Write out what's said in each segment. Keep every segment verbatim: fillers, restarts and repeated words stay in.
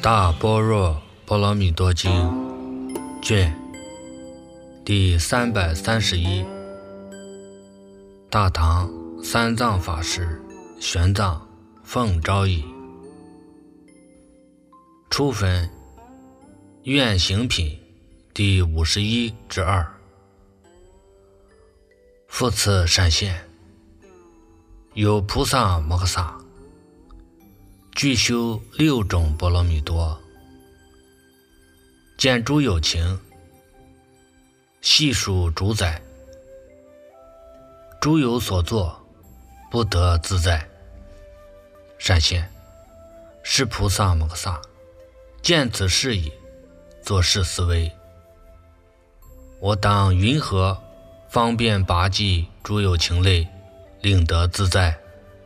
大般若波罗蜜多经卷第三百三十一，大唐三藏法师玄奘奉诏译。初分愿行品第五十一之二。复次善现，有菩萨摩诃萨具修六种波罗蜜多，见诸有情细数主宰，诸有所作不得自在。善现，是菩萨摩诃萨见此事已，作是思维：我当云何方便拔济诸有情类，令得自在？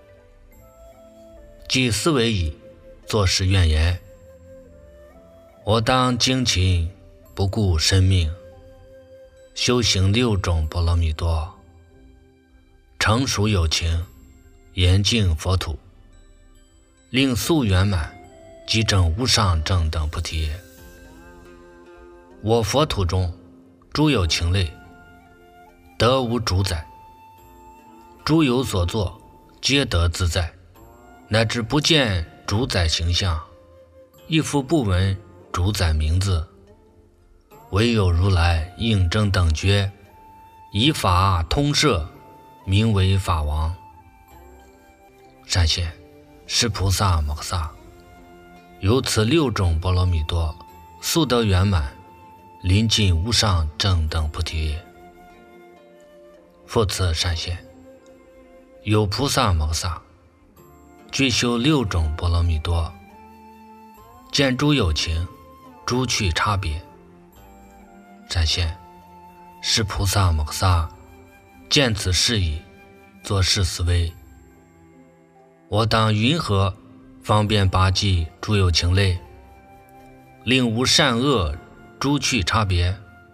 即思维已，作是愿言：我当精勤不顾生命，修行六种波罗蜜多，成熟有情，严净佛土，令速圆满，即证无上正等菩提。我佛土中诸有情类，得无主宰，诸有所作皆得自在，乃至不见主宰形象，亦复不闻主宰名字，唯有如来应正等觉，以法通摄，名为法王。善现，是菩萨摩诃萨由此六种波罗蜜多，速得圆满，临近无上正等菩提。复次善现，有菩萨摩诃萨具修六种波罗蜜多，见诸有情诸趣差别。善现，是菩萨摩诃萨见此事已，作是思维：我当云何方便拔济诸有情类，令无善恶诸趣差别？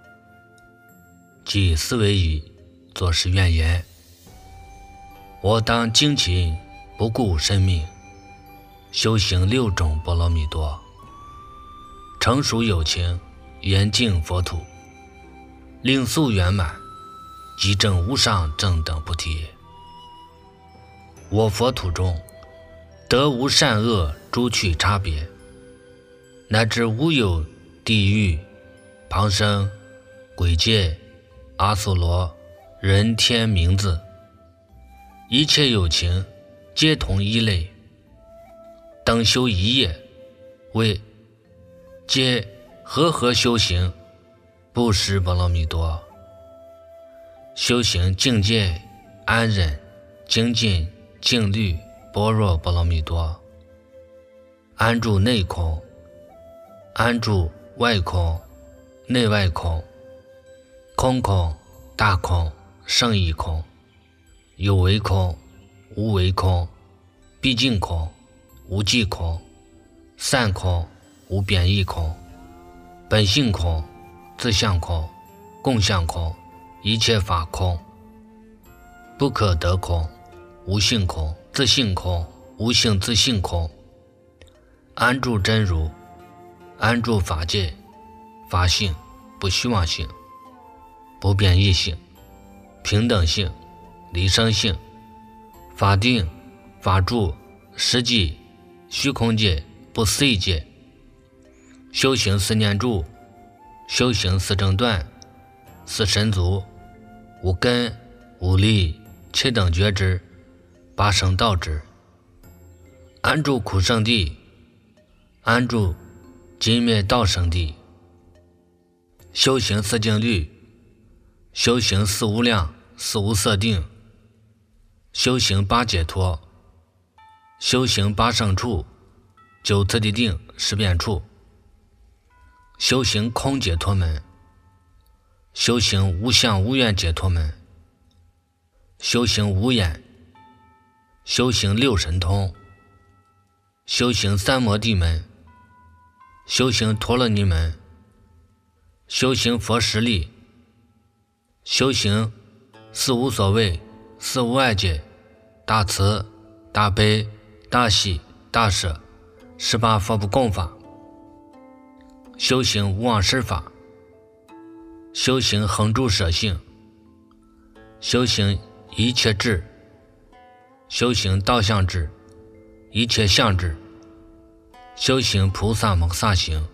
即思维已，作是愿言：我当精勤不顾生命，修行六种波罗蜜多，成熟有情，严净佛土，令速圆满，即证无上正等菩提。我佛土中得无善恶诸趣差别，乃至无有地狱、旁生、鬼界、阿修罗、人天名字，一切有情皆同一类，等修一业，为皆和合修行布施波罗蜜多，修行境界安忍精进静虑般若波罗蜜多，安住内空，安住外空，内外空，空空大空胜义空，有为空无为空，毕竟空无际空，散空无贬义空，本性空自相空，共相空，一切法空，不可得空，无性空自性空，无性自性空，安住真如，安住法界，法性不虚妄性，不变异性，平等性，离生性，法定法住实际虚空界不思议界，修行四念住，修行四正断，四神足，无根无力七等觉知，八圣道知，安住苦圣地，安住尽灭道圣地，修行四静虑，修行四无量四无色定，修行八解脱，修行八圣处，九次第定十变处，修行空解脱门，修行无相无愿解脱门，修行无眼，修行六神通，修行三摩地门，修行陀罗尼门，修行佛实力，修行四无所谓四无碍界，大慈大悲大喜大舍十八佛不共法， 修行无妄事法，修行恒住舍性，修行一切智，修行道相智，一切相智，修行菩萨摩萨行，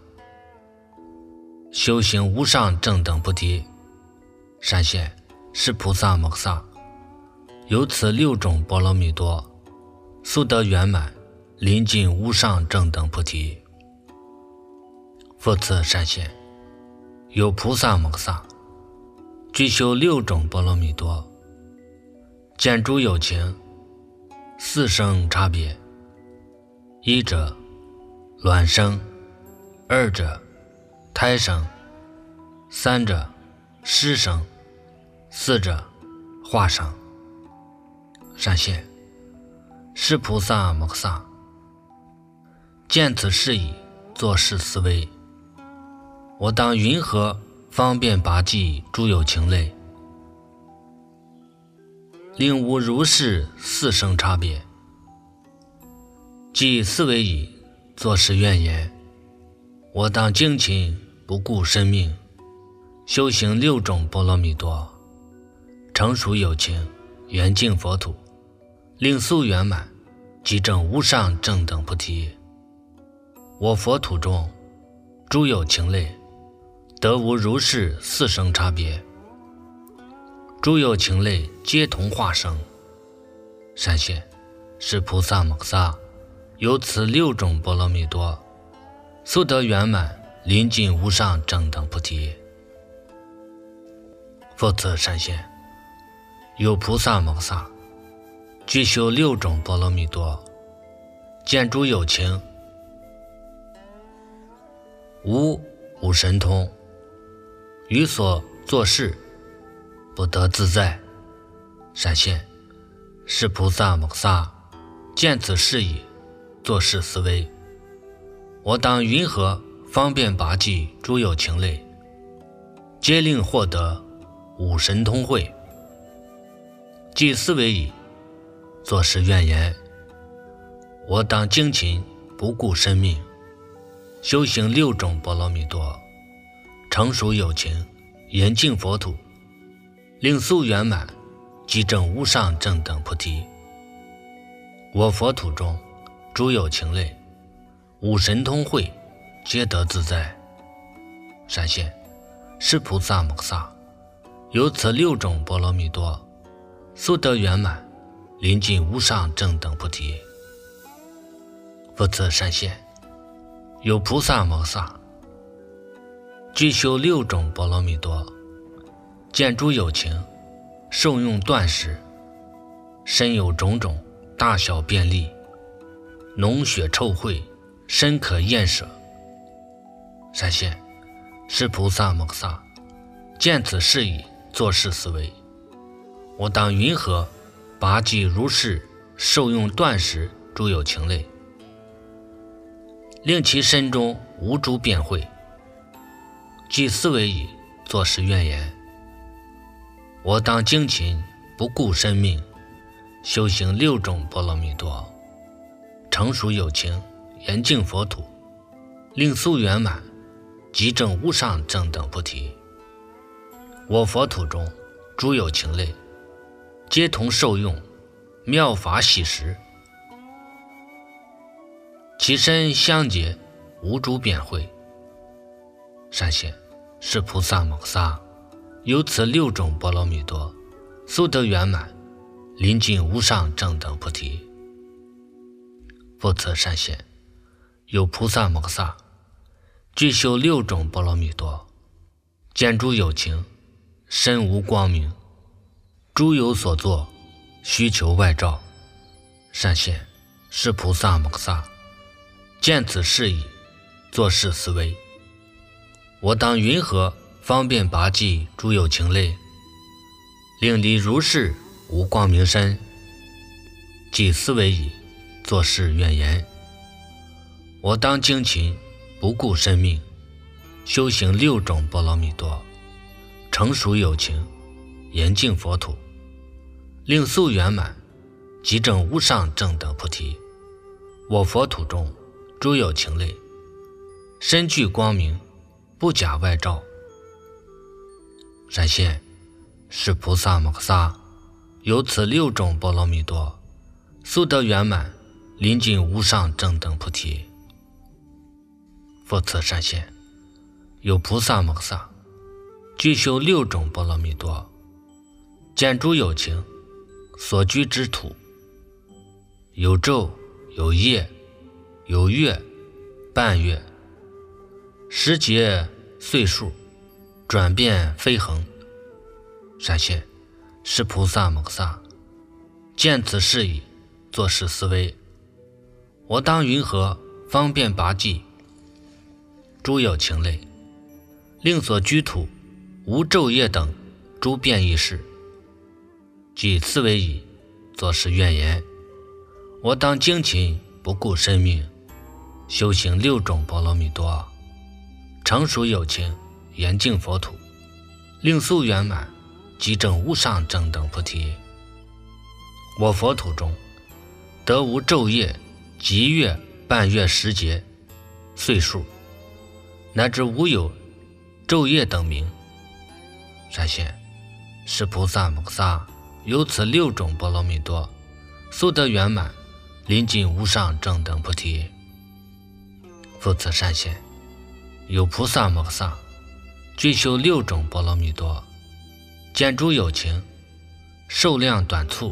修行无上正等菩提，闪现是菩萨摩萨，由此六种波罗蜜多，速得圆满，临近无上正等菩提。复次闪现有菩萨摩萨，具修六种波罗蜜多，见诸有情，四生差别：一者卵生，二者胎生，三者湿生，四者化生。闪现是菩萨摩萨，见此事已，作是思维：我当云何方便拔济诸有情类，令无如是四生差别？即思维已，作是愿言：我当精勤不顾生命，修行六种波罗蜜多，成熟有情，圆净佛土，令速圆满，即证无上正等菩提。我佛土中诸有情类，得无如是四生差别，诸有情类皆同化生。闪现是菩萨摩萨，由此六种波罗蜜多，速得圆满，临近无上正等菩提。复次闪现有菩萨摩萨，具修六种波罗蜜多，见诸有情，无无神通，于所作事不得自在。闪现是菩萨摩萨，见此事已，作是思维：我当云何方便拔济诸有情类，皆令获得五神通慧。即思维已，作是愿言：我当精勤不顾生命，修行六种波罗蜜多，成熟有情，严净佛土，令速圆满，即证无上正等菩提。我佛土中诸有情类，五神通慧，皆得自在。闪现是菩萨摩萨，由此六种波罗蜜多，速得圆满，临近无上正等菩提。复次闪现有菩萨摩萨，具修六种波罗蜜多，见诸有情，受用断食，身有种种大小便利，脓血臭秽，身可厌舍。闪现是菩萨摩萨，见此事已，作是思维：我当云何拔济如是受用断食诸有情类，令其身中无诸变秽。即思维已，作是愿言：我当精勤不顾生命，修行六种波罗蜜多，成熟有情，严净佛土，令速圆满，即证无上正等菩提。我佛土中诸有情类，皆同受用妙法喜食，其身相结，无诸变秽。闪现是菩萨摩萨，由此六种波罗蜜多，速得圆满，临近无上正等菩提。复次闪现有菩萨摩萨，具修六种波罗蜜多，见诸有情，身无光明，诸有所作，需求外照。闪现是菩萨摩萨，见此事已，作是思维：我当云何方便拔济诸有情类，令离如是无光明身？即思维已，作是愿言：我当精勤不顾生命，修行六种波罗蜜多，成熟有情，严净佛土，令速圆满，即证无上正等菩提。我佛土中诸有情类，身具光明， 不假外照。闪现是菩萨摩诃萨有此六种波罗蜜多，速得圆满，临近无上正等菩提。复次闪现有菩萨摩诃萨具修六种波罗蜜多，见诸有情所居之土，有昼有夜有月半月时节岁数，转变飞恒。闪现是菩萨摩诃萨见此事已，作是思维：我当云何方便拔济诸有情类，令所居土无昼夜等诸变异事。即思维已，作是愿言：我当精勤不顾生命，修行六种波罗蜜多，成熟有情，严净佛土，令速圆满，即证无上正等菩提。我佛土中得无昼夜及月半月时节岁数，乃至无有昼夜等名。闪现是菩萨摩诃萨有此六种波罗蜜多，速得圆满，临近无上正等菩提。复次闪现有菩萨摩诃萨具修六种波罗蜜多，见诸有情寿量短促。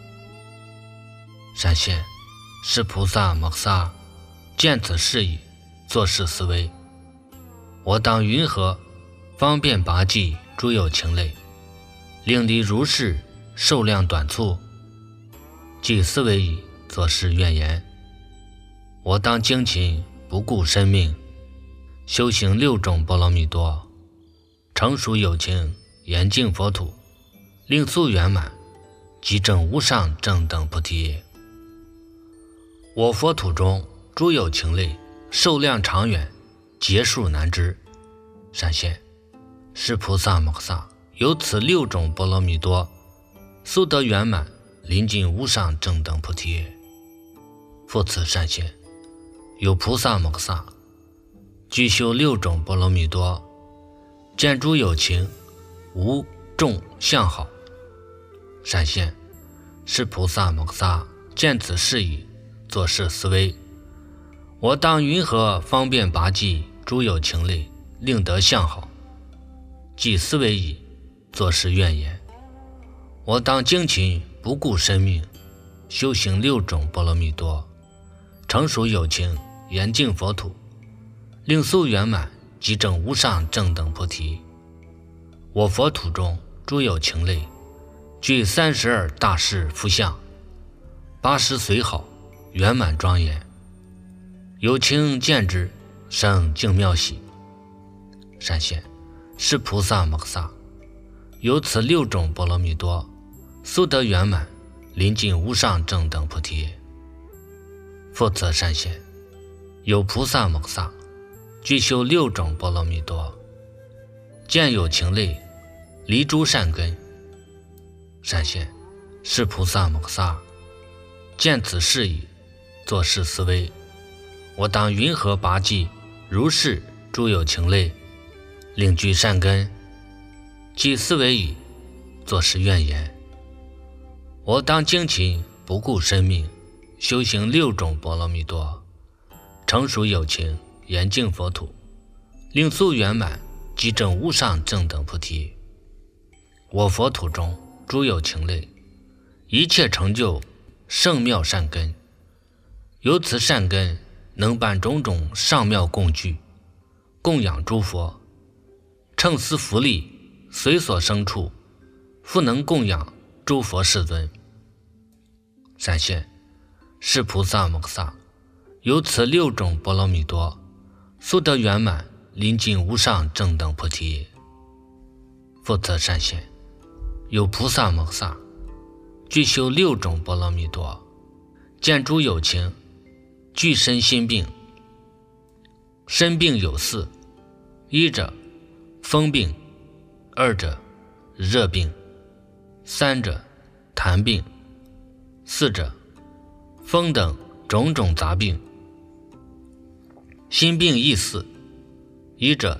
闪现是菩萨摩诃萨见此事已，作是思维：我当云何方便拔济诸有情类，令离如是寿量短促。即思维已，作是愿言：我当精勤不顾生命，修行六种波罗蜜多，成熟有情，严净佛土，令速圆满，即证无上正等菩提。我佛土中诸有情类寿量长远，劫数难知。闪现是菩萨摩诃萨有此六种波罗蜜多，速得圆满，临近无上正等菩提。复次闪现有菩萨摩诃萨具修六种波罗蜜多，见诸有情无众相好。闪现是菩萨摩诃萨见此事已，作是思维：我当云何方便拔济诸有情类，令得相好。即思维已，作是愿言：我当精勤不顾生命，修行六种波罗蜜多，成熟有情，严净佛土，令速圆满，即证无上正等菩提。我佛土中诸有情类具三十二大士福相，八十随好，圆满庄严，有情见之，生净妙喜。闪现是菩萨摩诃萨有此六种波罗蜜多，速得圆满，临近无上正等菩提。复次闪现有菩萨摩诃萨具修六种波罗蜜多，见有情类离诸善根。闪现是菩萨摩诃萨见此事已，作是思维：我当云何拔济如是诸有情类，令具善根。即思维已，作是愿言：我当精勤不顾生命，修行六种波罗蜜多，成熟有情，严净佛土，令速圆满，即证无上正等菩提。我佛土中诸有情类一切成就圣妙善根，由此善根能办种种上妙供具，供养诸佛，乘思福利，随所生处，复能供养诸佛世尊。闪现是菩萨摩诃萨有此六种波罗蜜多，速得圆满，临近无上正等菩提。复次闪现有菩萨摩诃萨具修六种波罗蜜多，见诸有情具身心病。身病有四：一者风病，二者热病，三者痰病，四者风等种种杂病。心病亦四：一者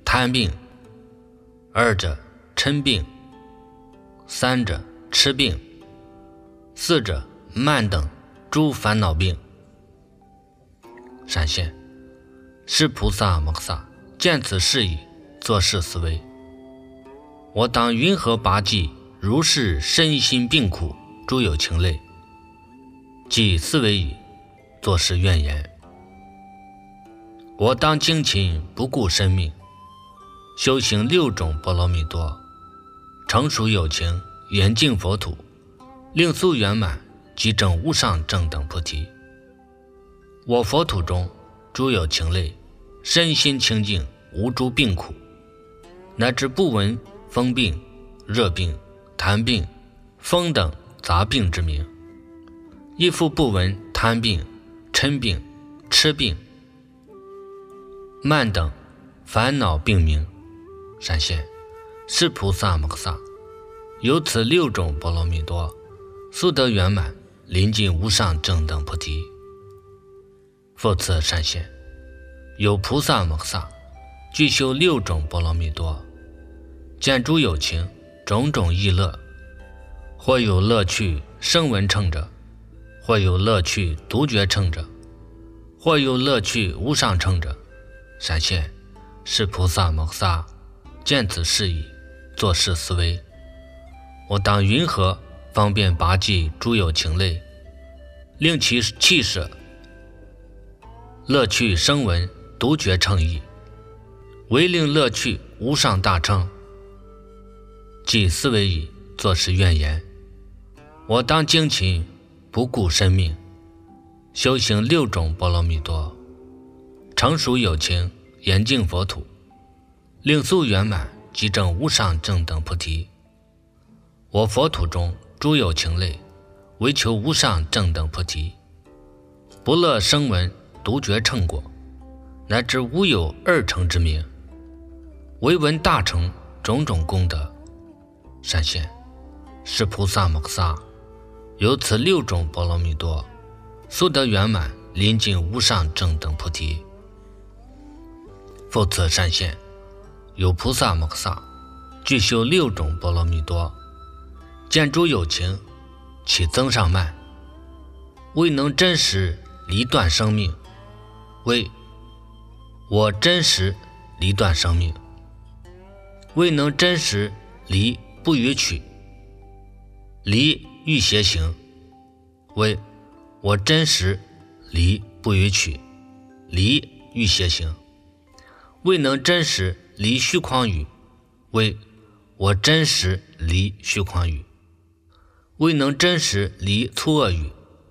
贪病，二者嗔病，三者痴病，四者慢等诸烦恼病。闪现，是菩萨摩诃萨见此事已，作是思维：我当云何拔济如是身心病苦诸有情类？即思维已，作是愿言：我当精勤不顾生命，修行六种波罗蜜多，成熟有情，严净佛土，令速圆满，即证无上正等菩提。我佛土中诸有情类，身心清净，无诸病苦，乃至不闻风病、热病、痰病、风等杂病之名，亦复不闻贪病、嗔病、痴病、慢等烦恼病名。闪现，是菩萨摩诃萨由此六种波罗蜜多，速得圆满，临近无上正等菩提。复次闪现，有菩萨摩诃萨具修六种波罗蜜多，见诸有情种种意乐，或有乐趣声闻乘者，或有乐趣独觉乘者，或有乐趣无上乘者。闪现，是菩萨摩诃萨见此事已，作是思维：我当云何方便拔济诸有情类，令其弃舍乐趣声闻独觉乘意，唯令乐趣无上大乘。即思维已，作是愿言：我当精勤不顾生命，修行六种波罗蜜多，成熟有情，严净佛土，令速圆满，即证无上正等菩提。我佛土中诸有情类，唯求无上正等菩提，不乐声闻独觉乘果，乃至无有二乘之名，唯闻大乘种种功德。闪现，是菩萨摩诃萨由此六种波罗蜜多，速得圆满，临近无上正等菩提。复次闪现，有菩萨摩诃萨具修六种波罗蜜多，见诸有情起增上慢，未能真实离断生命，为我真实离断生命，未能真实离不与取，离欲邪行，为我真实离不与取，离欲邪行，未能真实离虚诳语，为我真实离虚诳语，未能真实离粗恶语，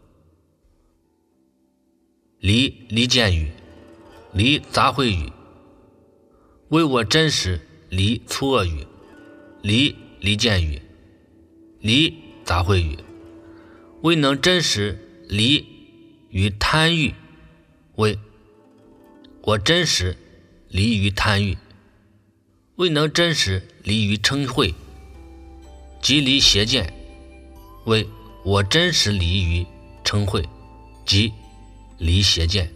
离离间语，离杂秽语，为我真实离粗恶语，离离间语，离杂秽语，未能真实离于贪欲，为我真实离于贪欲，未能真实离于嗔恚，即离邪见，为我真实离于嗔恚，即离邪见。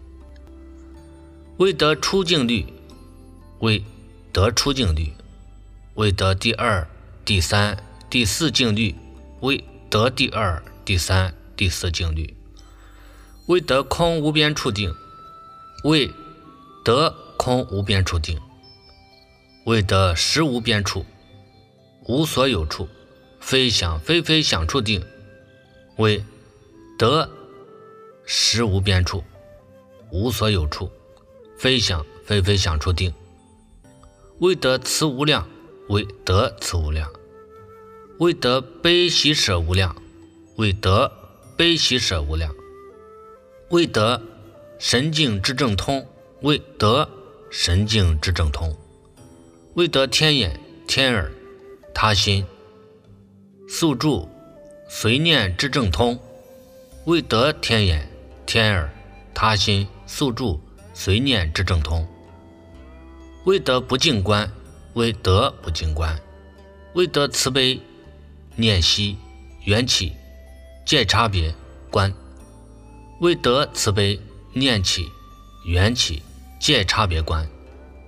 未得出境律，为得出境律，未得第二、第三、第四境律，为得第二、第三、第四境律，未得空无边处定，为得空无边处定，未得实无边处，无所有处，非想非非想处定，为得实无边处，无所有处，非想非非想处定，未得慈无量，为得慈无量，未得悲喜舍无量，为得悲喜舍无量，未得神境之正通，为得神境之正通，未得天眼、天耳、他心、宿住、随念之正通，为得天眼、天耳、他心、宿住、随念之正通，未得不净观，为得不净观，未得慈悲、念息、缘起、界差别观，为得慈悲、念起、缘起、界差别观，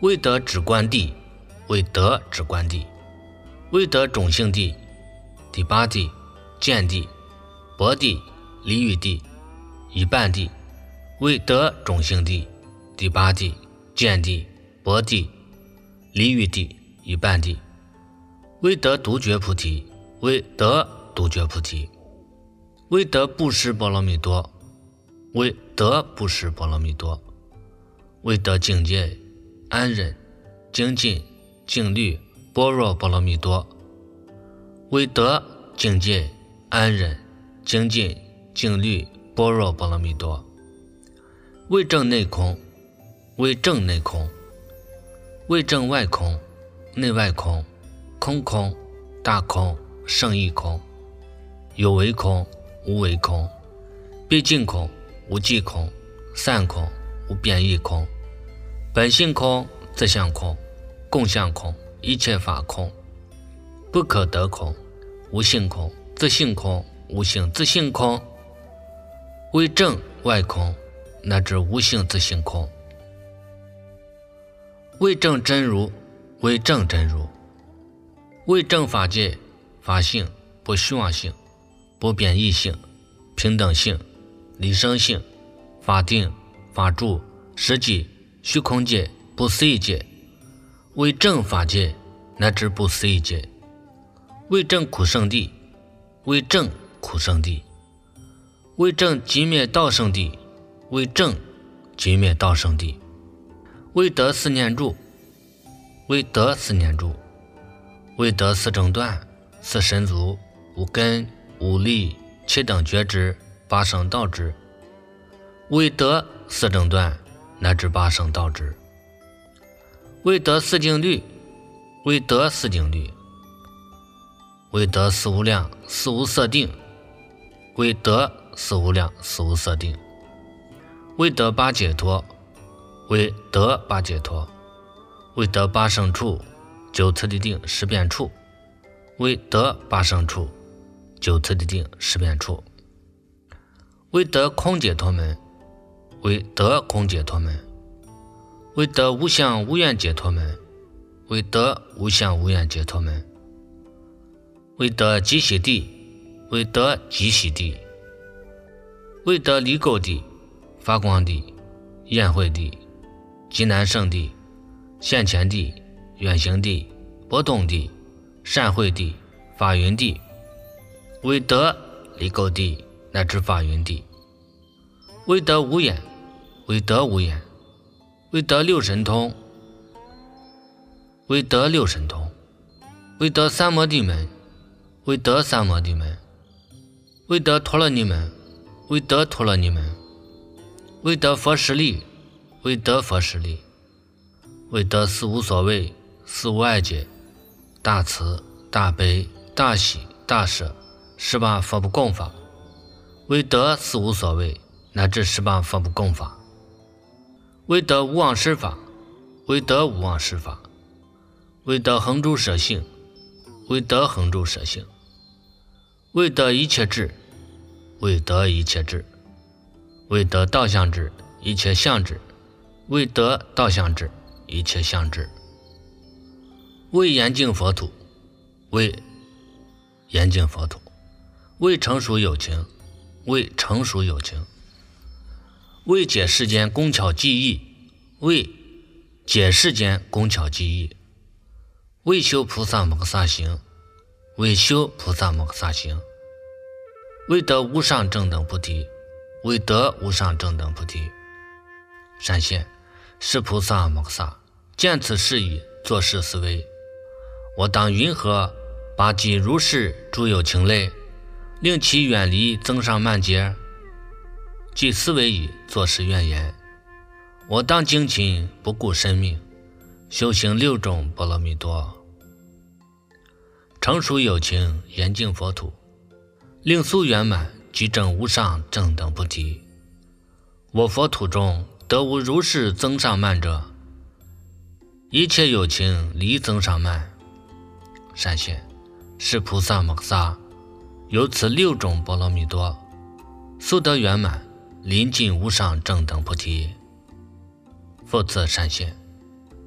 为得止观地，为得止观地，为得种性地、第八地、见地、薄地、离欲地、一半地，为得种性地、第八地、见地、薄地、离欲地、一半地，为得独觉菩提，为得独觉菩提，为得布施波罗蜜多，为得布施波罗蜜多，为得境界安忍、精进、静虑、般若波罗蜜多，为得境界安忍、精进、静虑、般若波罗蜜多，为证内空，为证内空，为证外空、内外空、空空、大空、胜义空、有为空、无为空、毕竟空、无际空、散空、无变异空、本性空、自相空、共相空、一切法空、不可得空、无性空、自性空、无性自性空，为证外空乃至无性自性空，为证真如，为证真如，为证法界法性、不虚妄性、不变异性、平等性、离生性、法定、法住、实际、虚空界、不思议界，为证法界乃至不思议界，为证苦圣地，为证苦圣地，为证极灭道圣地，为证极灭道圣地，为得四念住，为得四念住，为得四正断、四神足、五根、五力、七等觉知、八圣道知，为得四正断乃至八圣道知，为得四静虑，为得四静虑，为得四无量、四无色定，为得四无量、四无色定，为得八解脱，为得八解脱，为得八圣处、九次第定、十变处，为得八圣处、九次第定、十变处，为得空解脱门，为得空解脱门，为得无相无愿解脱门，为得无相无愿解脱门，为得极喜地，为得极喜地，为得离垢地、发光地、宴会地、极难胜地、现前地、远行地、波动地、善会地、法云地，为得离垢地乃至法云地，为得无眼，为得无眼，为得六神通，为得六神通，为得三摩地门，为得三摩地门，为得陀罗尼门，为得陀罗尼门，为得佛实力，为得佛实力，为得四无所谓、四无碍解、大慈、大悲、大喜、大舍十八佛不共法，为得四无所谓乃至十八佛不共法，为得无妄施法，为得无妄施法，为得恒诸舍性，为得恒诸舍性，为得一切智，为得一切智，为得道相智，一切相智，为得道相智，一切相智，为严净佛土，为严净佛土，为成熟有情，为成熟有情，为解世间工巧技艺，为解世间工巧技艺，为修菩萨摩诃萨行，为修菩萨摩诃萨行，为得无上正等菩提，为得无上正等菩提。善现，是菩萨摩诃萨见此事已，作是思维：我当云何拔济如是诸有情类，令其远离增上慢劫？即思维已，作是愿言：我当精勤不顾生命，修行六种波罗蜜多，成熟有情，严净佛土，令速圆满，即证无上正等菩提。我佛土中得无如是增上慢者，一切有情离增上慢。善现，是菩萨摩诃萨有此六种波罗蜜多，速得圆满，临近无上正等菩提。复次善现，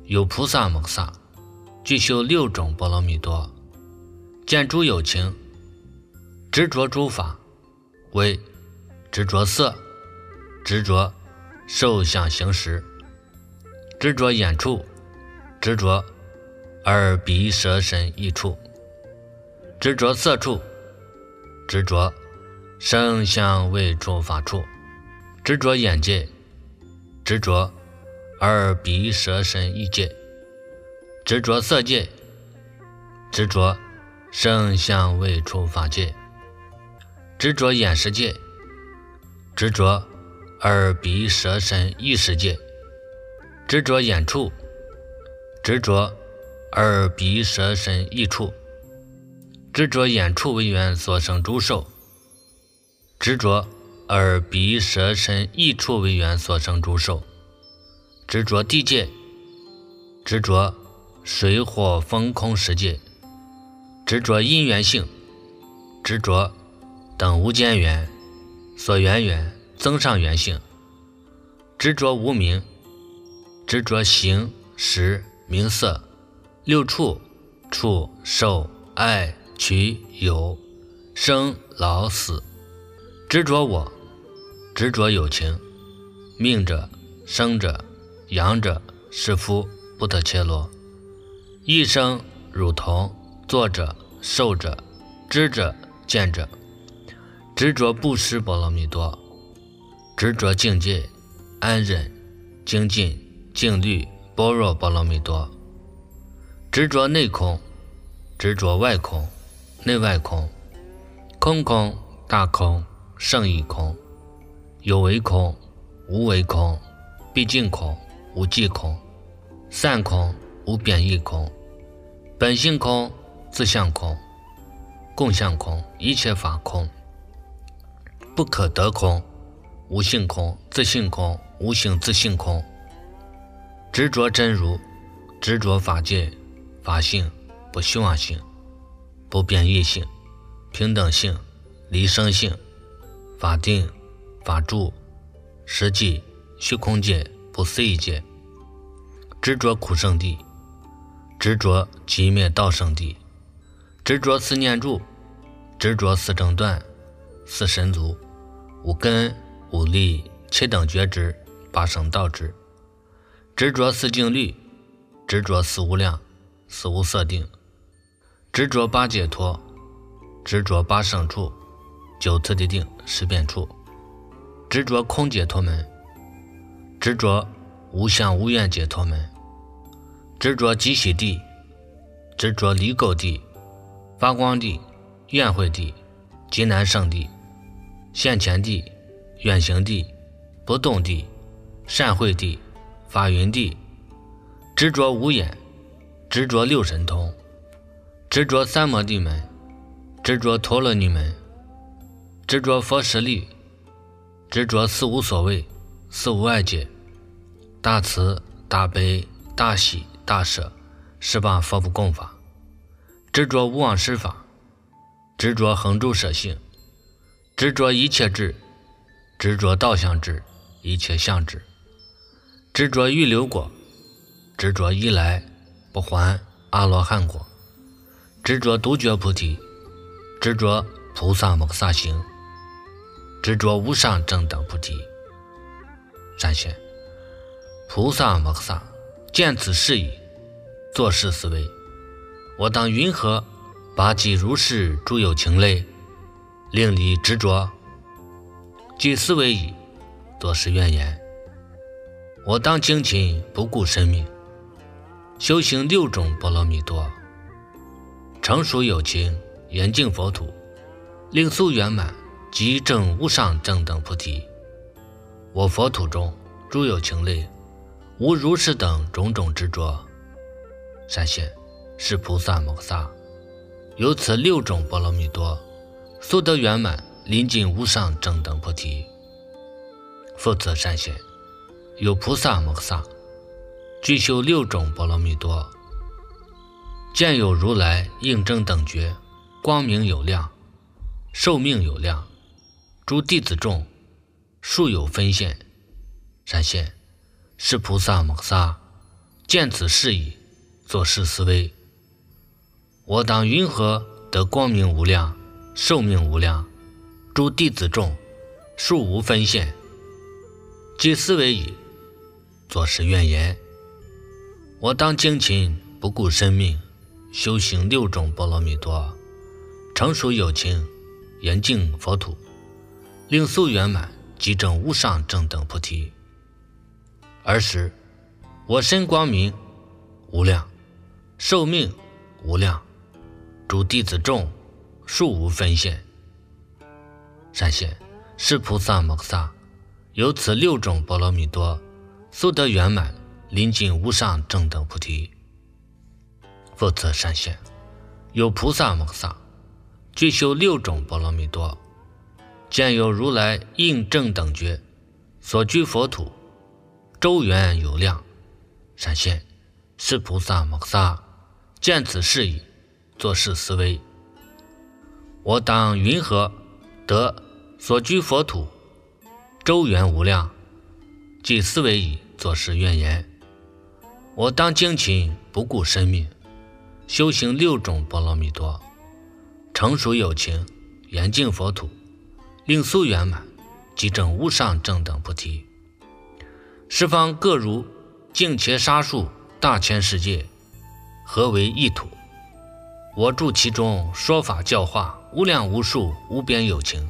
有菩萨摩萨，具修六种波罗蜜多，见诸有情，执着诸法，为执着色，执着受想行识，执着眼处，执着耳鼻舌身意处，执着色处，执着声香味触法处，执着眼界，执着耳鼻舌身意界，执着色界，执着声香味触法界，执着眼识界，执着耳鼻舌身意识界，执着眼处，执着耳鼻舌身意处，执着眼处为缘所生诸受，执着耳鼻舌身意处为缘所生诸受，执着地界，执着水火风空十界，执着因缘性，执着等无间缘所缘缘增上缘性，执着无明，执着形识名色六处触受爱取有生老死，执着我，执着有情，命者生者阳者是夫不得切罗，一生乳头作者受者知者见者，执着布施波罗蜜多，执着境界安忍精进静虑般若波罗蜜多，执着内空，执着外空内外空，空空大空胜义空，有为空无为空，毕竟空无际空，散空无贬义空，本性空自相空，共相空一切法空，不可得空无性空自性空无性自性空，执着真如，执着法界法性不虚妄性不变异性平等性离生性法定法住实际虚空界不思议界，执着苦圣地，执着寂灭道圣地，执着四念住，执着四正断四神足五根五力七等觉知八圣道知，执着四静虑，执着四无量四无色定，执着八解脱，执着八圣处九次第定十变处，执着空解脱门，执着无相无愿解脱门，执着极喜地，执着离垢地发光地愿会地极难胜地现前地远行地不动地善会地法云地，执着无眼，执着六神通，执着三摩地门，执着陀罗尼门，执着佛实力，执着四无所谓四无碍界，大慈大悲大喜大舍十八佛不共法，执着无妄施法，执着恒住舍性，执着一切智，执着道相智一切相智，执着预流果，执着一来不还阿罗汉果，执着独觉菩提，执着菩萨摩萨行，执着无上正等菩提。善贤，菩萨摩萨见此事矣，作是思维：我当云何拔济如是诸有情类，令离执着？即思维矣，作是愿言：我当精勤不顾生命，修行六种波罗蜜多，成熟有情严净佛土，令速圆满即证无上正等菩提。我佛土中诸有情类无如是等种种执着。善贤，是菩萨摩萨由此六种波罗蜜多，速得圆满临近无上正等菩提。复次善贤，有菩萨摩萨具修六种波罗蜜多，见有如来应正等觉，光明有量，寿命有量，诸弟子众数有分现。善贤，是菩萨摩萨见此事矣，作是思维。我当云何得光明无量，寿命无量，诸弟子众，数无分限，即思维矣，作是愿言。我当精勤不顾生命，修行六种波罗蜜多，成熟有情，严净佛土，令速圆满，即证无上正等菩提。尔时我身光明无量，寿命无量，诸弟子众，数无分限。善现，是菩萨摩诃萨有此六种波罗蜜多，速得圆满，临近无上正等菩提。复次善现，有菩萨摩诃萨具修六种波罗蜜多，见有如来应正等觉，所居佛土，周圆有量。善现，是菩萨摩诃萨见此事矣，作是思维。我当云何得所居佛土，周圆无量，即思维矣，作是愿言。我当精勤不顾生命，修行六种波罗蜜多，成熟有情，严净佛土，令速圆满，即证无上正等菩提。十方各如净伽沙数大千世界，合为一土，我住其中，说法教化，无量无数无边有情。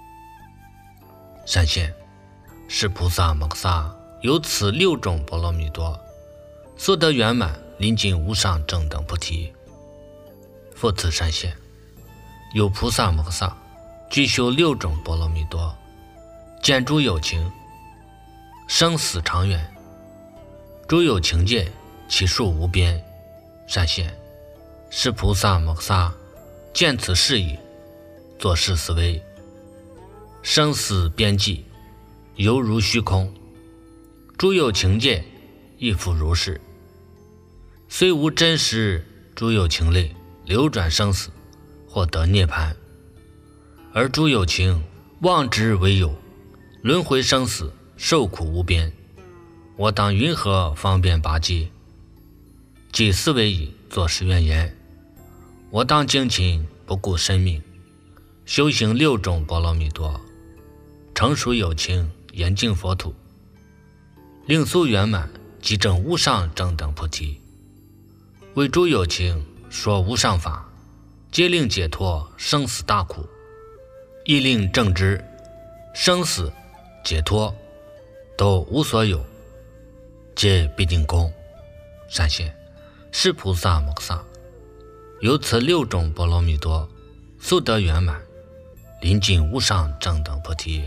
善现，是菩萨摩诃萨有此六种波罗蜜多，速得圆满，临近无上正等菩提。复次善现，有菩萨摩诃萨具修六种波罗蜜多，见诸有情生死长远，诸有情界其数无边。善现，是菩萨摩诃萨见此事矣，作是思维。生死边际犹如虚空，诸有情界亦复如是。虽无真实诸有情类流转生死，或得涅槃，而诸有情妄之为有，轮回生死，受苦无边。我当云何方便拔济？即思维矣，作是愿言。我当精勤不顾生命，修行六种波罗蜜多，成熟有情，严净佛土，令速圆满，即证无上正等菩提。为诸有情说无上法，皆令解脱生死大苦，亦令正知生死解脱都无所有，皆必定空。善现，是菩萨摩诃萨有此六种波罗蜜多，速得圆满，临近无上正等菩提。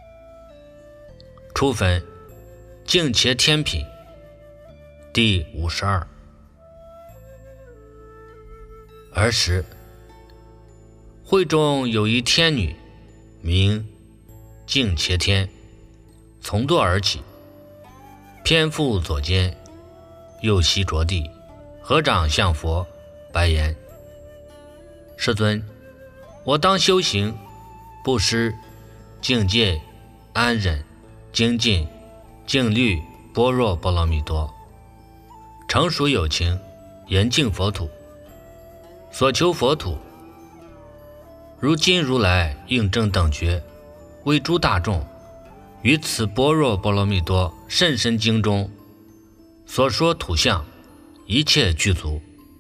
初分净伽天品第五十二。尔时会中有一天女，名净伽天，从座而起，偏覆左肩，右膝着地，合掌向佛，白言：世尊，我当修行布施、净戒、安忍、精进、净律、般若波罗蜜多，成熟有情，严净佛土，所求佛土，如今如来应正等觉，为诸大众于此般若波罗蜜多甚深经中所说土相，一切具足。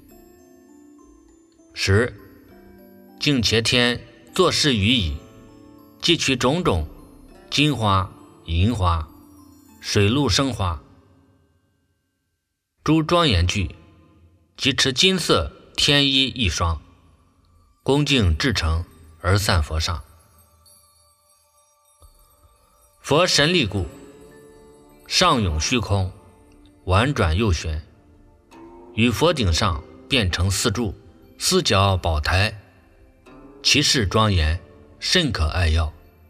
十净伽天作是语已，即取种种金花、银花、水陆生花，诸庄严具，即持金色天衣一双，恭敬至诚而散佛上。佛神力故，上涌虚空，婉转右旋，于佛顶上变成四柱，四角宝台，其势庄严，甚可爱要。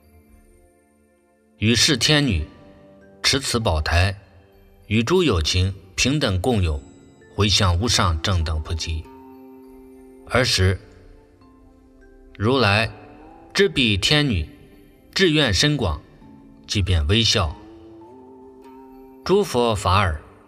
于是天女持此宝台，与诸有情平等共有，回向无上正等菩提。尔时如来知彼天女志愿深广，即便微笑。诸佛法尔，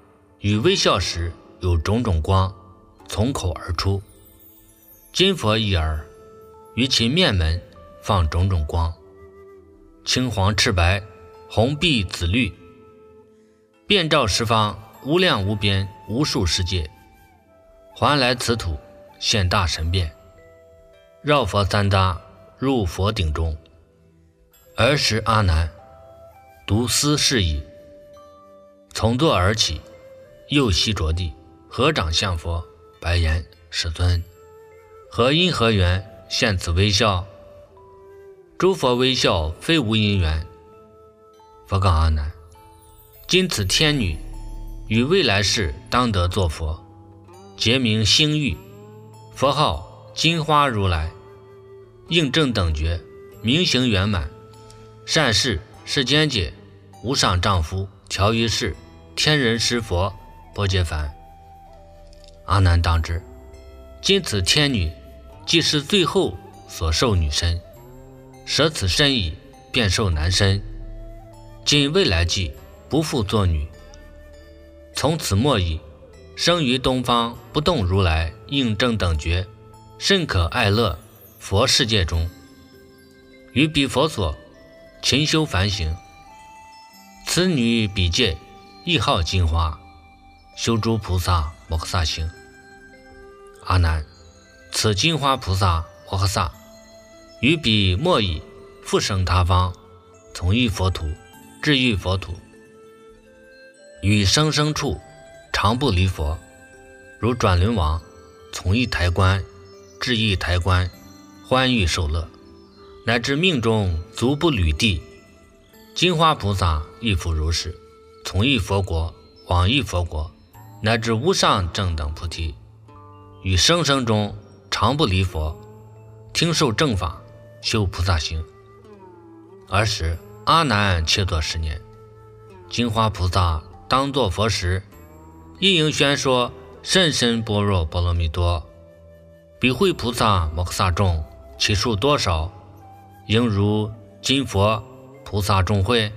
于微笑时有种种光从口而出。金佛一耳，于其面门放种种光，青黄赤白，红碧紫绿，遍照十方，无量无边，无数世界。还来此土，现大神变，绕佛三匝，入佛顶中。儿时阿难独思是已，从坐而起，右膝着地，合掌向佛，白言：世尊，何因何缘现此微笑？诸佛微笑非无因缘。佛告阿难：今此天女于未来世当得作佛，结名星玉，佛号金花如来，应正等觉，明行圆满，善事世间界，无上丈夫，调于世，天人师佛，波揭梵。阿难当知，今此天女既是最后所受女身，舍此身已，便受男身，今未来际不复作女，从此末已生于东方不动如来应正等觉，甚可爱乐佛世界中，于彼佛所勤修梵行。此女彼界亦号金花，修诸菩萨摩诃萨行。阿难，此金花菩萨摩诃萨于彼末已复生他方，从一佛土至一佛土，与生生处常不离佛，如转轮王从一台观至一台观，欢愉受乐，乃至命中足不履地。金花菩萨亦复如是，从一佛国往一佛国，乃至无上正等菩提，于生生中常不离佛，听受正法，修菩萨行。尔时阿难切作十年，金花菩萨当作佛时，一应宣说甚深般若波罗蜜多，彼会菩萨摩诃萨众，其数多少，应如金佛菩萨众会。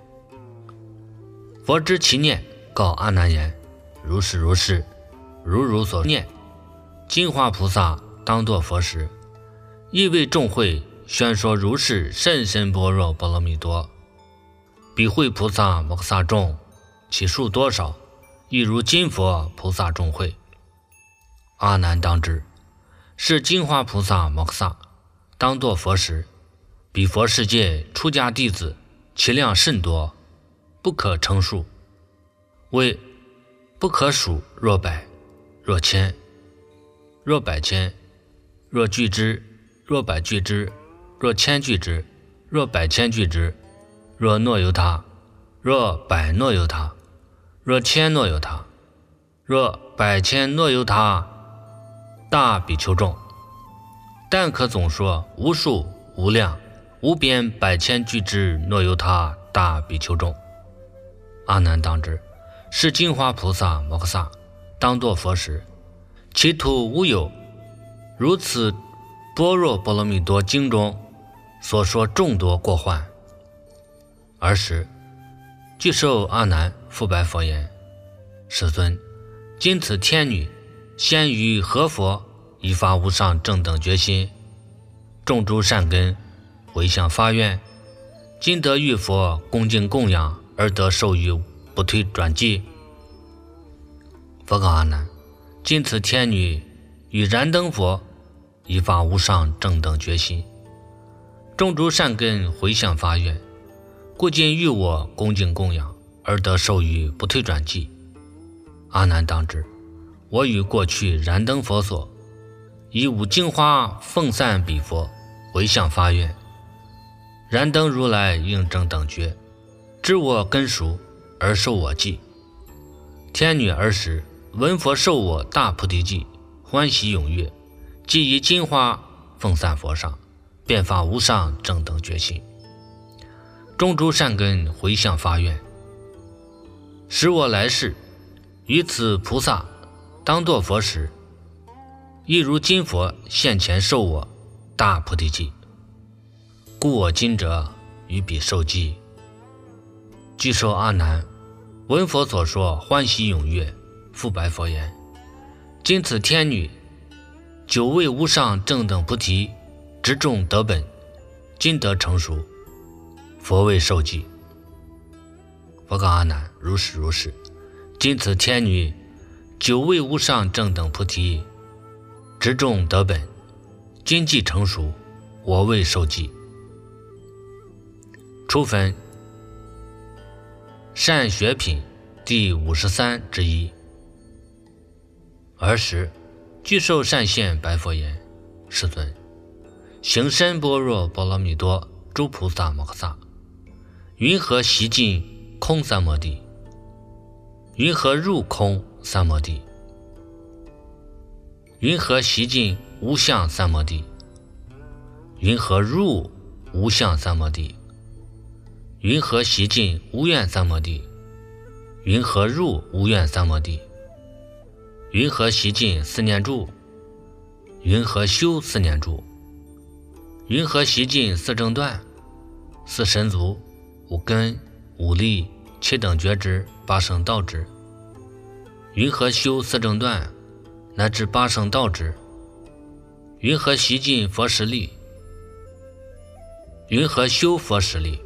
佛知其念，告阿难言：如是如是，如如所念。金花菩萨当作佛时，亦为众会宣说如是甚深般若波罗蜜多，彼会菩萨摩诃萨众，其数多少，亦如金佛菩萨众会。阿难当知，是金花菩萨摩诃萨当作佛时，彼佛世界出家弟子其量甚多，不可称数，为不可数若百若千若百千若俱之若百俱之若千俱之若百千俱之若诺由他若百诺由他若千诺由他若百千诺由他大比丘众，但可总说无数无量无边百千俱之诺由他大比丘众。阿难当知，是金花菩萨摩诃萨当作佛时，其土无有如此般若波罗蜜多经中所说众多过患。尔时具受阿难复白佛言：世尊，今此天女先于何佛已发无上正等决心，种诸善根，回向发愿，今得遇佛恭敬供养，而得受于不退转记。佛告阿难：今此天女与燃灯佛已发无上正等决心，种诸善根，回向发愿，故今遇我恭敬供养，而得受于不退转记。阿难当知，我与过去燃灯佛所，以五净花奉散彼佛，回向发愿，燃灯如来应正等觉，知我根熟而受我记。天女儿时闻佛受我大菩提记，欢喜踊跃，即以金花奉散佛上，便发无上正等觉心，种诸善根，回向发愿，使我来世于此菩萨当作佛时，亦如金佛现前受我大菩提记，故我今者于彼受记。具受阿难闻佛所说，欢喜踊跃，复白佛言：今此天女，久为无上正等菩提，执众得本，今得成熟，佛为受记。佛告阿难：如是如是。今此天女，久为无上正等菩提，执众得本，今既成熟，我为受记。初分善学品第五十三之一。尔时，具受善现白佛言：世尊，行深般若波罗蜜多诸菩萨摩诃萨，云何习尽空三摩地？云何入空三摩地？云何习尽无相三摩地？云何入无相三摩地？云何习尽无愿三摩地？云何入无愿三摩地？云何习尽四念住？云何修四念住？云何习尽四正断、四神足、五根、五力、七等觉知、八圣道支？云何修四正断乃至八圣道支？云何习尽佛实力？云何修佛实力？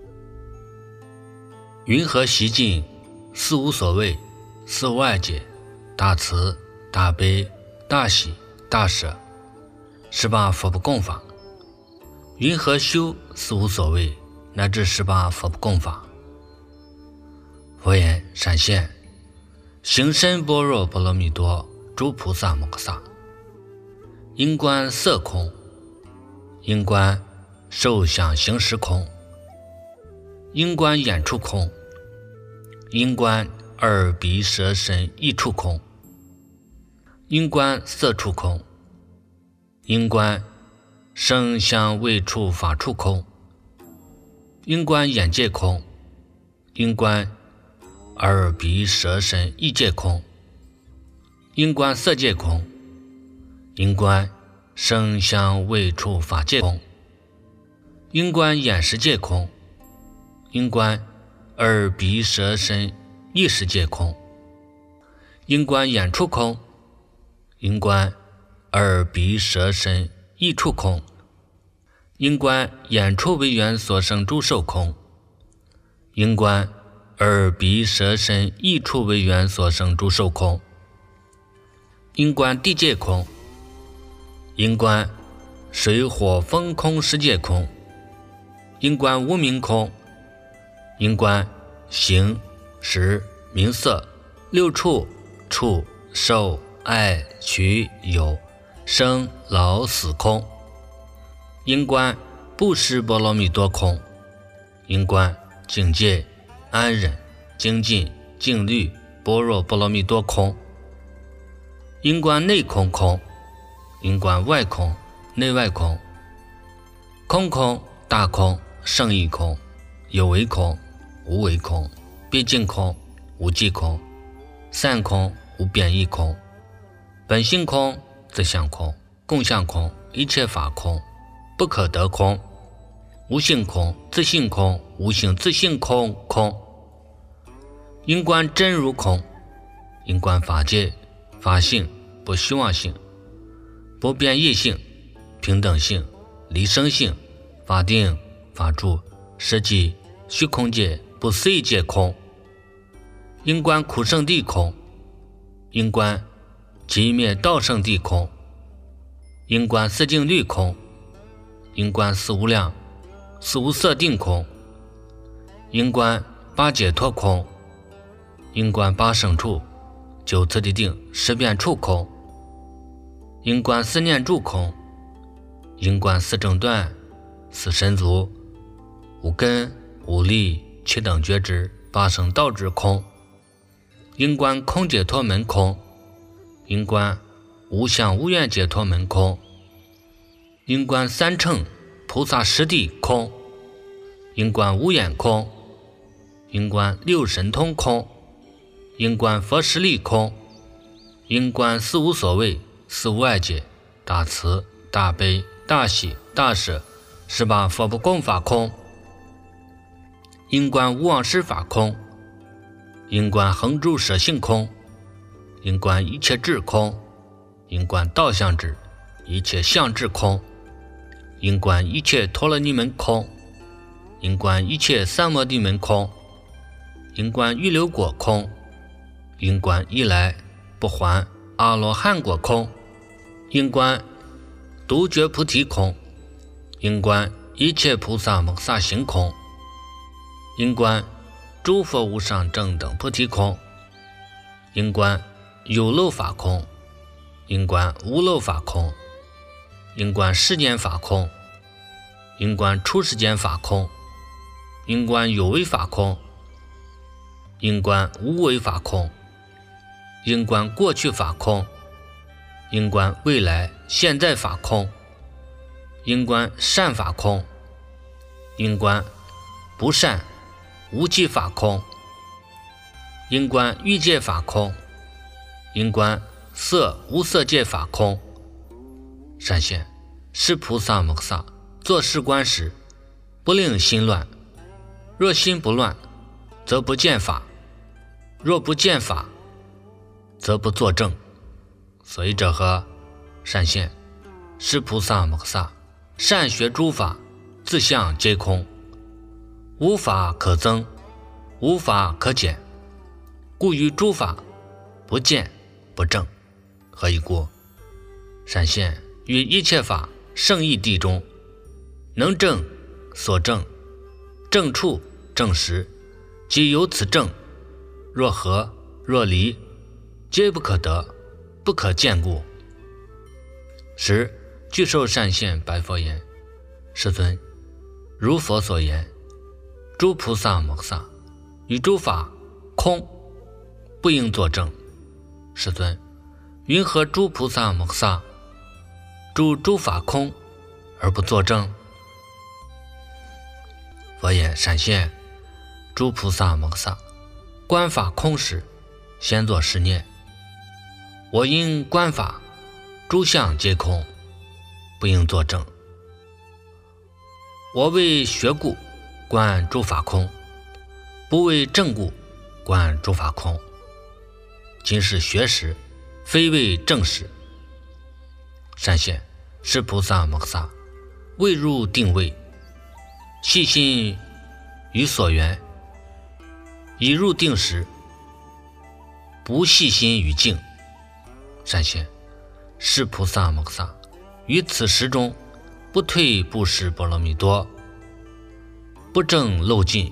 云何习尽四无所谓、四无碍解、大慈、大悲、大喜、大舍十八佛不共法？云何修四无所谓乃至十八佛不共法？佛言：闪现，行深般若波罗蜜多诸菩萨摩诃萨，应观色空，应观受想行识空，应观眼处空，应观耳鼻舌身意处空，应观色处空，应观声香味触法处空，应观眼界空，应观耳鼻舌身意界空，应观色界空，应观声香味触法界空，应观眼识界空，应观耳鼻舌身意识界空，应观眼处空，应观耳鼻舌身意处空，应观眼处为缘所生诸受空，应观耳鼻舌身意处为缘所生诸受空，应观地界空，应观水火风空十界空，应观无明空，应观形识名色六处触受爱取有生老死空，应观布施波罗蜜多空，应观境界安忍精进静虑般若波罗蜜多空，应观内空空，应观外空内外空，空空大空胜义空，有为空无为空，毕竟空无际空，散空无变异空，本性空自相空，共相空一切法空，不可得空，无性空自性空无性自性空空，应观真如空，应观法界法性不虚妄性不变异性平等性离生性法定法住实际虚空界不思议界空，应观苦圣地空，应观极灭道圣地空，应观四境律空，应观四无量四无色定空，应观八解脱空，应观八圣处九次第定十变处空，应观四念住空，应观四正断四神足五根五力七等觉知八圣道支空，应观空解脱门空，应观无相无愿解脱门空，应观三乘菩萨实地空，应观无眼空，应观六神通空，应观佛实力空，应观四无所谓四无碍解大慈大悲大喜大舍十八佛不共法空，应观无妄施法空， 因观恒住舍性空，因观一切智空，因观道相智，一切相智空，因观一切陀罗尼门空，因观一切三摩地门空，因观预流果空，因观一来不还阿罗汉果空，因观独觉菩提空，因观一切菩萨摩萨行空，因观诸佛无上正等菩提空，因观有漏法空，因观无漏法空，因观世间法空，因观出世间法空，因观有为法空，因观无为法空，因观过去法空，因观未来现在法空，因观善法空，因观不善无记法空，因观欲界法空，因观色无色界法空。善现，是菩萨摩萨作是观时，不令心乱。若心不乱，则不见法；若不见法，则不作证。所以者何？善现，是菩萨摩萨善学诸法，自相皆空，无法可增，无法可减，故于诸法不见不正。何以故？善现于一切法圣义地中，能证所证，正处正实，即由此证，若合若离，皆不可得，不可见故。时具受善现白佛言：世尊，如佛所言，诸菩萨摩萨与诸法空，不应作证。世尊，云何诸菩萨摩萨诸诸法空而不作证？佛言：善现，诸菩萨摩萨观法空时，先作是念：我因观法诸相皆空，不应作证。我为学故观诸法空，不为正故观诸法空。今是学时，非为正时。善现，是菩萨摩萨未入定位，细心于所缘，已入定时，不细心于境。善现，是菩萨摩萨于此时中，不退布施波罗蜜多，不正漏尽，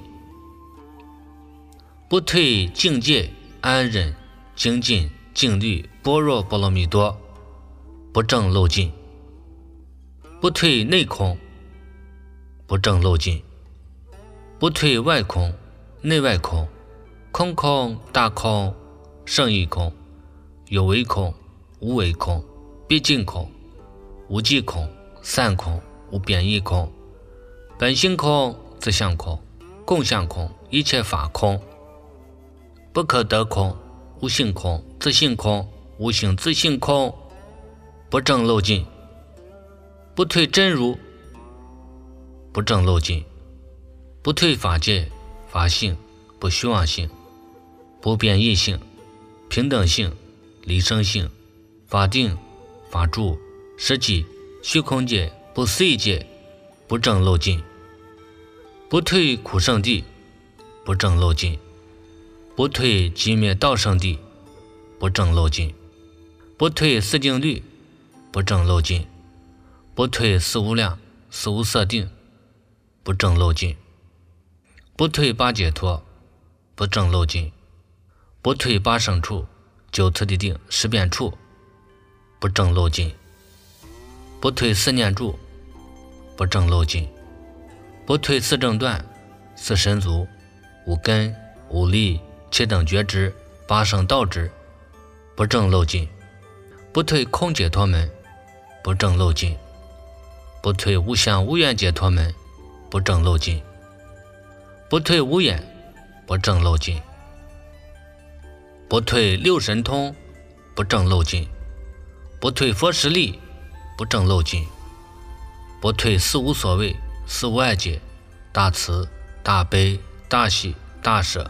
不退境界安忍精进静虑般若波罗蜜多，不正漏尽，不退内空，不正漏尽，不退外空，内外空，空空大空，圣义空，有为空，无为空，毕竟空，无际空，散空，无变异空，本性空，自相空，共相空，一切法空，不可得空，无性空，自性空，无性自性空，不正漏尽，不退真如，不正漏尽，不退法界法性，不虚妄性，不变异性，平等性，离生性，法定法住实际虚空界不思议界，不正漏尽，不退苦圣地，不正漏尽，不退寂灭道圣地，不正漏尽，不退四定律，不正漏尽，不退四无量四无色定，不正漏尽，不退八解脱，不正漏尽，不退八圣处九次第定十变处，不正漏尽，不退四念住，不正漏尽，不退四正断四神足五根五力七等觉知八圣道知，不正漏尽，不退空解脱门，不正漏尽，不退无相无愿解脱门，不正漏尽，不退无眼，不正漏尽，不退六神通，不正漏尽，不退佛实力，不正漏尽，不退四无所谓四无碍解大慈大悲大喜大舍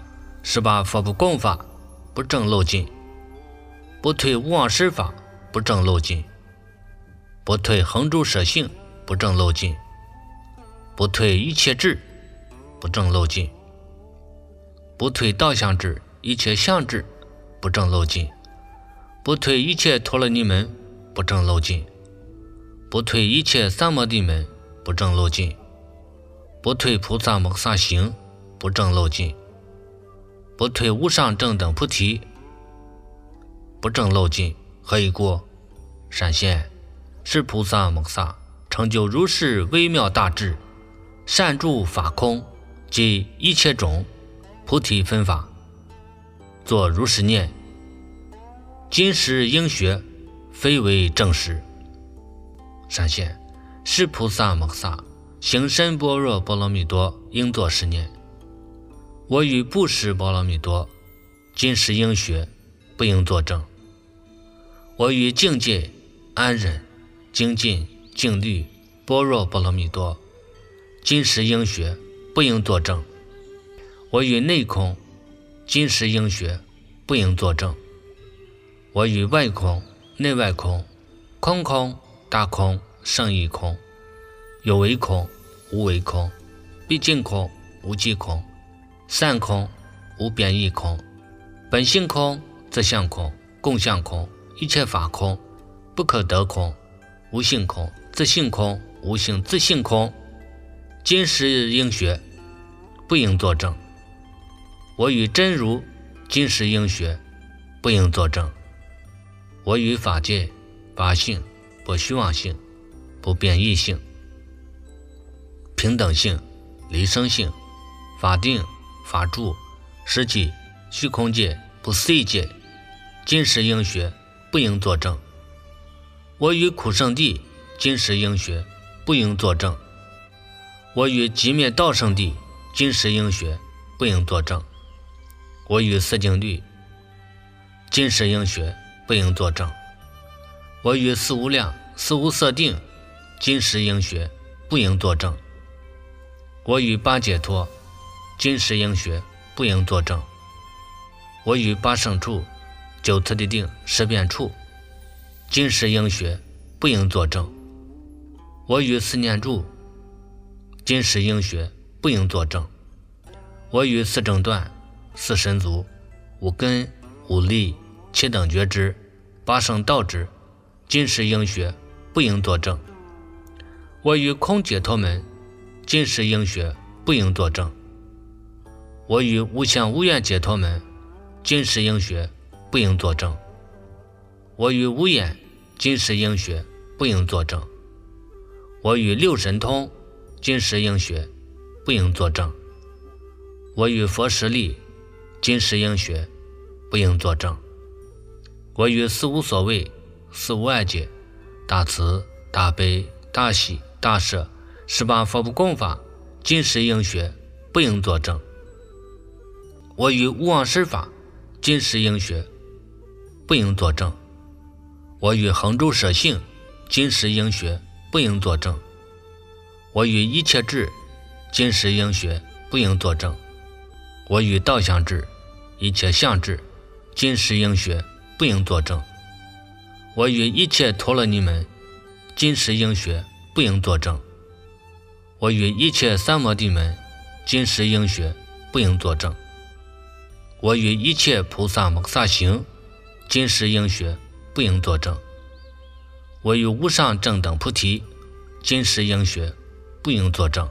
十八佛不共法，不正漏尽；不退无妄施法，不正漏尽；不退恒住舍性，不正漏尽；不退一切智，不正漏尽；不退道相智，一切相智，不正漏尽；不退一切陀罗尼门，不正漏尽；不退一切三摩地门，不正漏尽；不退菩萨摩萨行，不正漏尽；不退无上正等菩提，不正漏尽。何以故？闪现是菩萨摩萨成就如是微妙大智，善住法空及一切种菩提分法，作如是念：今时应学，非为正实。闪现是菩萨摩萨行深般若波罗蜜多，应作是念：我与布施波罗蜜多，今时应学，不应作证。我与境界安忍精进静虑般若波罗蜜多，今时应学，不应作证。我与内空今时应学，不应作证。我与外空内外空空空大空胜义空有为空无为空毕竟空无际空散空无边义空本性空自相空共相空一切法空不可得空无性空自性空无性自性空今时应学，不应作证。我与真如今时应学，不应作证。我与法界法性不虚妄性不变异性平等性离生性法定法住实际虚空界不思议界今时应学，不应作证。我与苦圣地今时应学，不应作证。我与极灭道圣地今时应学，不应作证。我与四境律今时应学，不应作证。我与四无量四无色定今时应学，不应作证。我与八解脱今时应学，不应作证。我与八圣处九次第定十变处今时应学，不应作证。我与四念住今时应学，不应作证。我与四正断四神足五根五力七等觉知八圣道知今时应学，不应作证。我与空解脱门今时应学，不应作证。我与无相无愿解脱门今时应学，不应作证。我与无眼今时应学，不应作证。我与六神通今时应学，不应作证。我与佛实力今时应学，不应作证。我与四无所谓四无碍解大慈大悲大喜大舍十八佛不共法今时应学，不应作证。我与无妄施法今时应学，不应作证。我与恒住舍性今时应学，不应作证。我与一切智今时应学，不应作证。我与道相智一切相智今时应学，不应作证。我与一切陀罗尼门今时应学，不应作证。我与一切三摩地门今时应学，不应作证。我与一切菩萨摩萨行今时应学，不应作证。我与无上正等菩提今时应学，不应作证。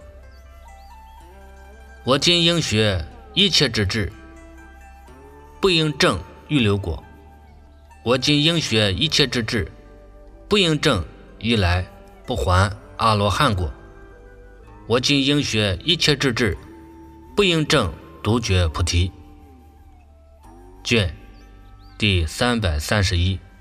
我今应学一切之智，不应证预流果。我今应学一切之智，不应证一来不还阿罗汉果。我今应学一切之智，不应证独觉菩提。卷第三百三十一。